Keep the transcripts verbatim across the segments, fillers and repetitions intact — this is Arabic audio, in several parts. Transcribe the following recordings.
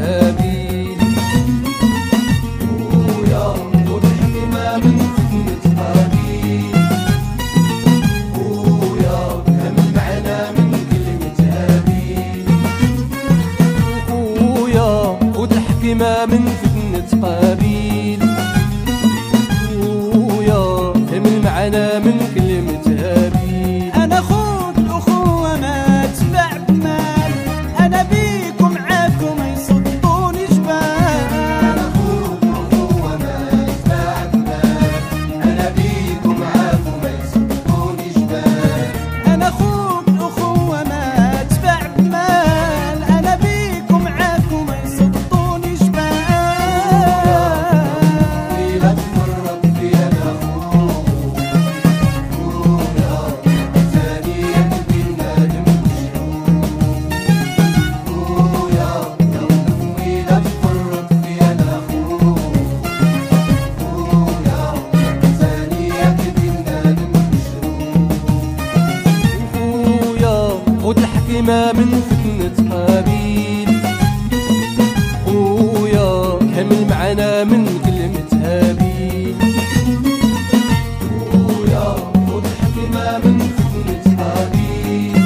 هابيل. خويا خذ الحكمة من فتنة قابيل، خويا فهم المعنى من كلمة هابيل. خويا خذ الحكمة من فتنة قابيل، خويا فهم المعنى من كلمة هابيل. أنا خوك الأخوة ما تباع بمال، أنا بيك ومعاك وما يصدوني جبال. أنا خوك الأخوة ما تباع بمال، أنا بيك ومعاك وما يصدوني جبال. أنا خوك الأخوة ما تباع بمال، أنا بيك ومعاك وما يصدوني جبال. لا تفرط في أنا خوك، خويا ثانية بالندم مشروك. خويا يا أمي لا تفرط في أنا خوك، خويا ثانية بالندم مشروك. خويا خذ الحكمة من فتنة قابيل، خويا كمل معنا من كلمة هابيل. خويا خذ الحكمة من فتنة قابيل،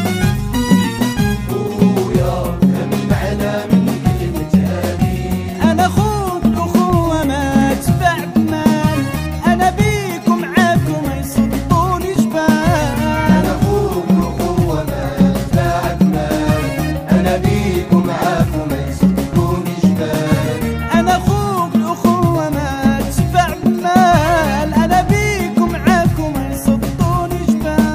خويا كمل معنا من كلمة هابيل. أنا خوك الأخوة ما تباع بمال، أنا بيك ومعاك وما يصدوني جبال. أنا خوك الأخوة ما تباع بمال، أنا بيك ومعاك وما يصدقوني جبال. أنا خوك الأخوة ما تباع بمال، أنا بيك ومعاك وما يصدوني جبال.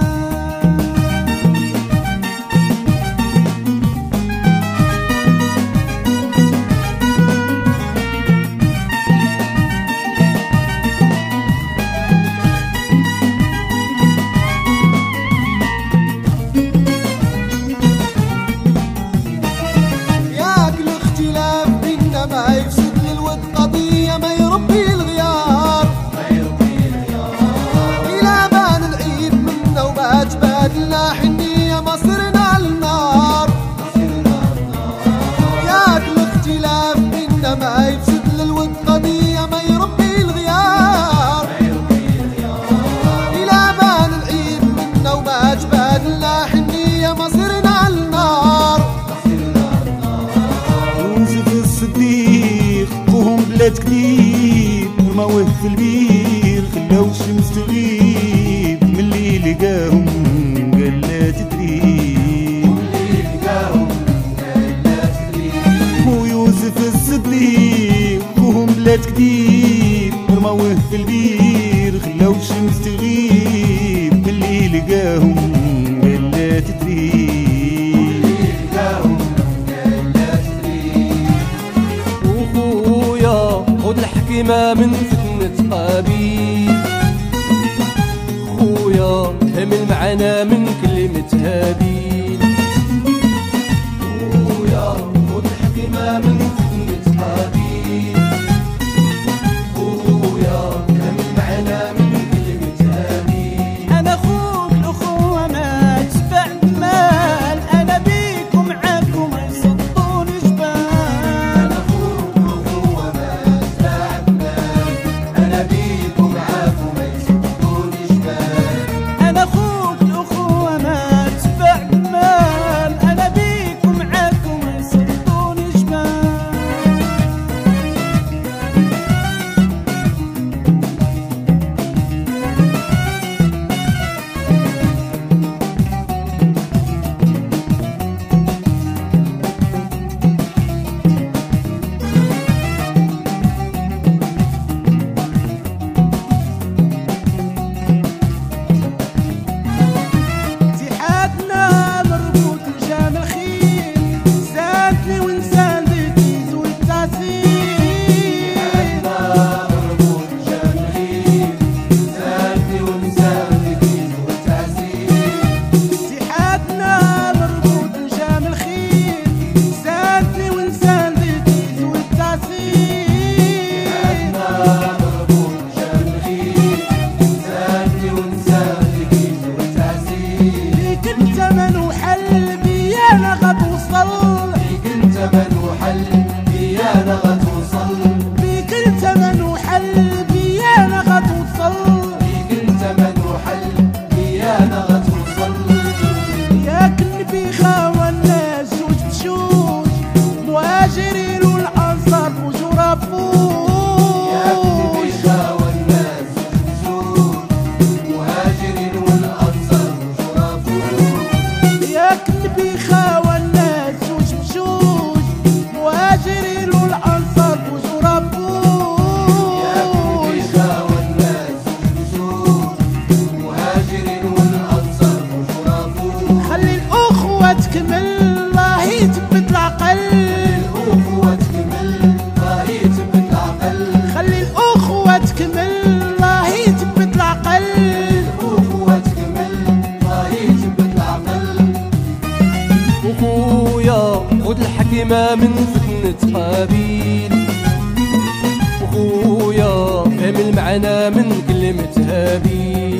ياك الاختلاف بينا ما يفسد للود قضية، ما يربي الغيار ما يربي الغيار. إلى بان العيب منا وما تبادلنا حنية مصيرنا للنار. ياك الاختلاف بينا ما يفسد للود قضية، ما يربي الغيار ما يربي الغيار. إلى بان العيب منا وما تبادلنا حنية مصيرنا للنار. يوسف الصديق وهم بلاد كتير، رماوه في البير خلاو الشمس تغيب، من اللي لقاهم قال لا تدريب. اللي لقاهم قال لا تدريب. ويوسف الصديق وهم بلاد كتير، رماوه في البير خلاو الشمس تغيب، من اللي لقاهم قال لا تدريب. اللي لقاهم قال لا تدريب. وخويا خذ الحكمة من فتنة قابيل، خويا فهم المعنى من كلمة هابيل. خويا خذ الحكمة من فتنة قابيل، خويا فهم المعنى من كلمة هابيل. أنا خوك الأخوة ما تباع بمال، أنا بيك ومعاك وما يصدوني جبال. أنا خوك الأخوة ما تباع بمال، أنا بيك ومعاك وما يصدقوني جبال. أنا خوك الأخوة ما تباع بمال، أنا بيك ومعاك وما يصدوني جبال. بيانا غتوصل بيك التمن وحل بيانا غتوصل بيك التمن وحل بيانا غتوصل ياك النبي خاوى الناس جوج بجوج مهاجرين والانصار فوج ورا فوج ياك النبي خاوى الناس جوج مهاجرين والأنصار فوج ورا فوج ياك النبي خاوى الناس جوج بجوج مهاجرين والانصار فوج ورا ياك النبي فوج خاوى الناس جوج مهاجرين والأنصار فوج ورا فوج خلي الاخوة تكمل الله يثبت العقل الأخوة تكمل الله يثبت العقل خلي الأخوة تكمل الله يثبت العقل الأخوة تكمل الله يثبت العقل وخويا خذ الحكمة من فتنة قابيل وخويا فهم المعنى من كلمة هابيل